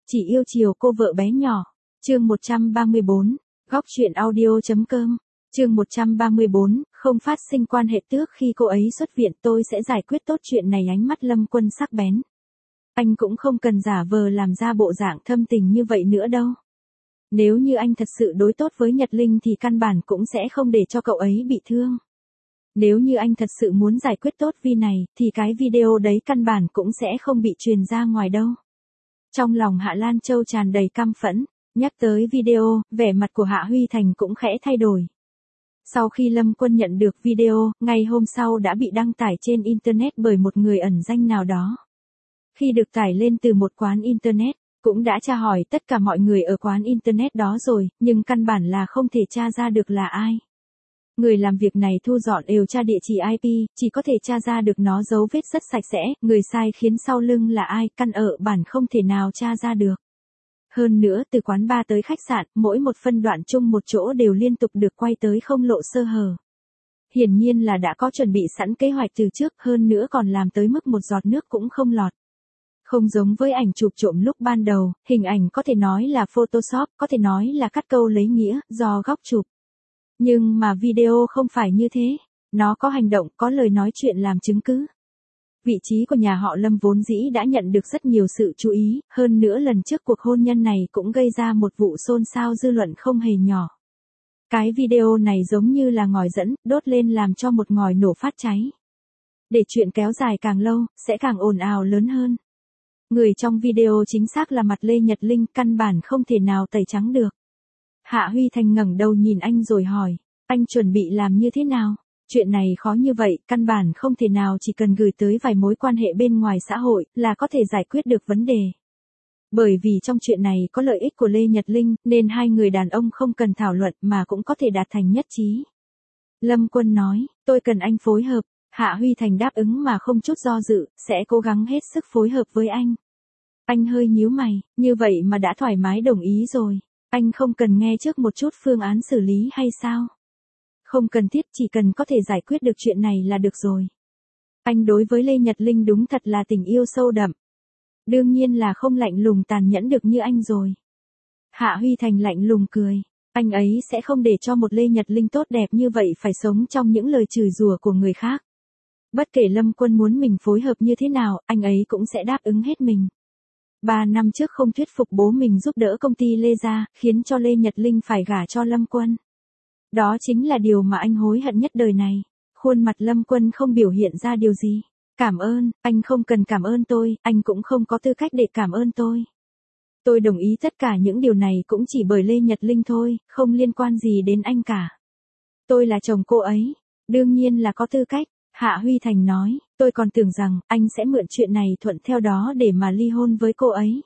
Chỉ yêu chiều cô vợ bé nhỏ. Chương 134, góc truyện audio.com. Chương 134, không phát sinh quan hệ trước khi cô ấy xuất viện, tôi sẽ giải quyết tốt chuyện này. Ánh mắt Lâm Quân sắc bén. Anh cũng không cần giả vờ làm ra bộ dạng thâm tình như vậy nữa đâu. Nếu như anh thật sự đối tốt với Nhật Linh thì căn bản cũng sẽ không để cho cậu ấy bị thương. Nếu như anh thật sự muốn giải quyết tốt Vi này, thì cái video đấy căn bản cũng sẽ không bị truyền ra ngoài đâu. Trong lòng Hạ Lan Châu tràn đầy căm phẫn, nhắc tới video, vẻ mặt của Hạ Huy Thành cũng khẽ thay đổi. Sau khi Lâm Quân nhận được video, ngày hôm sau đã bị đăng tải trên Internet bởi một người ẩn danh nào đó. Khi được tải lên từ một quán Internet, cũng đã tra hỏi tất cả mọi người ở quán Internet đó rồi, nhưng căn bản là không thể tra ra được là ai. Người làm việc này thu dọn đều tra địa chỉ IP, chỉ có thể tra ra được nó dấu vết rất sạch sẽ, người sai khiến sau lưng là ai, căn ở bản không thể nào tra ra được. Hơn nữa từ quán bar tới khách sạn, mỗi một phân đoạn chung một chỗ đều liên tục được quay tới không lộ sơ hở. Hiển nhiên là đã có chuẩn bị sẵn kế hoạch từ trước, hơn nữa còn làm tới mức một giọt nước cũng không lọt. Không giống với ảnh chụp trộm lúc ban đầu, hình ảnh có thể nói là Photoshop, có thể nói là cắt câu lấy nghĩa, do góc chụp. Nhưng mà video không phải như thế, nó có hành động, có lời nói chuyện làm chứng cứ. Vị trí của nhà họ Lâm vốn dĩ đã nhận được rất nhiều sự chú ý, hơn nữa lần trước cuộc hôn nhân này cũng gây ra một vụ xôn xao dư luận không hề nhỏ. Cái video này giống như là ngòi dẫn, đốt lên làm cho một ngòi nổ phát cháy. Để chuyện kéo dài càng lâu, sẽ càng ồn ào lớn hơn. Người trong video chính xác là mặt Lê Nhật Linh, căn bản không thể nào tẩy trắng được. Hạ Huy Thành ngẩng đầu nhìn anh rồi hỏi, anh chuẩn bị làm như thế nào? Chuyện này khó như vậy, căn bản không thể nào chỉ cần gửi tới vài mối quan hệ bên ngoài xã hội là có thể giải quyết được vấn đề. Bởi vì trong chuyện này có lợi ích của Lê Nhật Linh, nên hai người đàn ông không cần thảo luận mà cũng có thể đạt thành nhất trí. Lâm Quân nói, tôi cần anh phối hợp. Hạ Huy Thành đáp ứng mà không chút do dự, sẽ cố gắng hết sức phối hợp với anh. Anh hơi nhíu mày, như vậy mà đã thoải mái đồng ý rồi. Anh không cần nghe trước một chút phương án xử lý hay sao? Không cần thiết, chỉ cần có thể giải quyết được chuyện này là được rồi. Anh đối với Lê Nhật Linh đúng thật là tình yêu sâu đậm. Đương nhiên là không lạnh lùng tàn nhẫn được như anh rồi. Hạ Huy Thành lạnh lùng cười. Anh ấy sẽ không để cho một Lê Nhật Linh tốt đẹp như vậy phải sống trong những lời chửi rủa của người khác. Bất kể Lâm Quân muốn mình phối hợp như thế nào, anh ấy cũng sẽ đáp ứng hết mình. 3 năm trước không thuyết phục bố mình giúp đỡ công ty Lê gia, khiến cho Lê Nhật Linh phải gả cho Lâm Quân. Đó chính là điều mà anh hối hận nhất đời này. Khuôn mặt Lâm Quân không biểu hiện ra điều gì. Cảm ơn, anh không cần cảm ơn tôi, anh cũng không có tư cách để cảm ơn tôi. Tôi đồng ý tất cả những điều này cũng chỉ bởi Lê Nhật Linh thôi, không liên quan gì đến anh cả. Tôi là chồng cô ấy, đương nhiên là có tư cách. Hạ Huy Thành nói, tôi còn tưởng rằng anh sẽ mượn chuyện này thuận theo đó để mà ly hôn với cô ấy.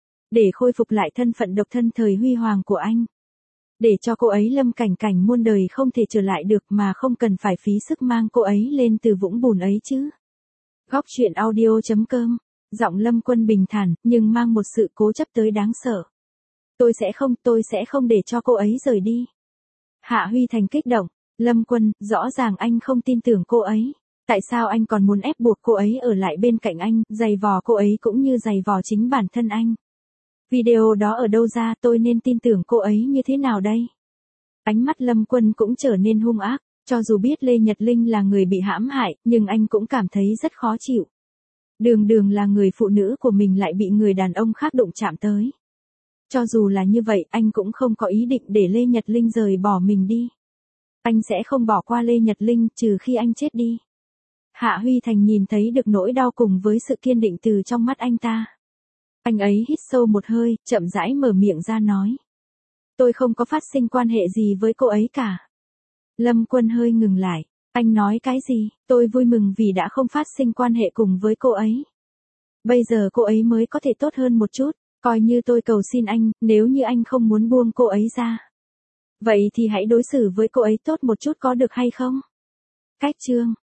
Để khôi phục lại thân phận độc thân thời huy hoàng của anh. Để cho cô ấy lâm cảnh cảnh muôn đời không thể trở lại được mà không cần phải phí sức mang cô ấy lên từ vũng bùn ấy chứ. Góc truyện audio.com, giọng Lâm Quân bình thản nhưng mang một sự cố chấp tới đáng sợ. Tôi sẽ không để cho cô ấy rời đi. Hạ Huy Thành kích động. Lâm Quân, rõ ràng anh không tin tưởng cô ấy. Tại sao anh còn muốn ép buộc cô ấy ở lại bên cạnh anh, giày vò cô ấy cũng như giày vò chính bản thân anh? Video đó ở đâu ra, tôi nên tin tưởng cô ấy như thế nào đây? Ánh mắt Lâm Quân cũng trở nên hung ác, cho dù biết Lê Nhật Linh là người bị hãm hại, nhưng anh cũng cảm thấy rất khó chịu. Đường đường là người phụ nữ của mình lại bị người đàn ông khác đụng chạm tới. Cho dù là như vậy, anh cũng không có ý định để Lê Nhật Linh rời bỏ mình đi. Anh sẽ không bỏ qua Lê Nhật Linh trừ khi anh chết đi. Hạ Huy Thành nhìn thấy được nỗi đau cùng với sự kiên định từ trong mắt anh ta. Anh ấy hít sâu một hơi, chậm rãi mở miệng ra nói. Tôi không có phát sinh quan hệ gì với cô ấy cả. Lâm Quân hơi ngừng lại. Anh nói cái gì? Tôi vui mừng vì đã không phát sinh quan hệ cùng với cô ấy. Bây giờ cô ấy mới có thể tốt hơn một chút. Coi như tôi cầu xin anh, nếu như anh không muốn buông cô ấy ra. Vậy thì hãy đối xử với cô ấy tốt một chút có được hay không? Cách chương.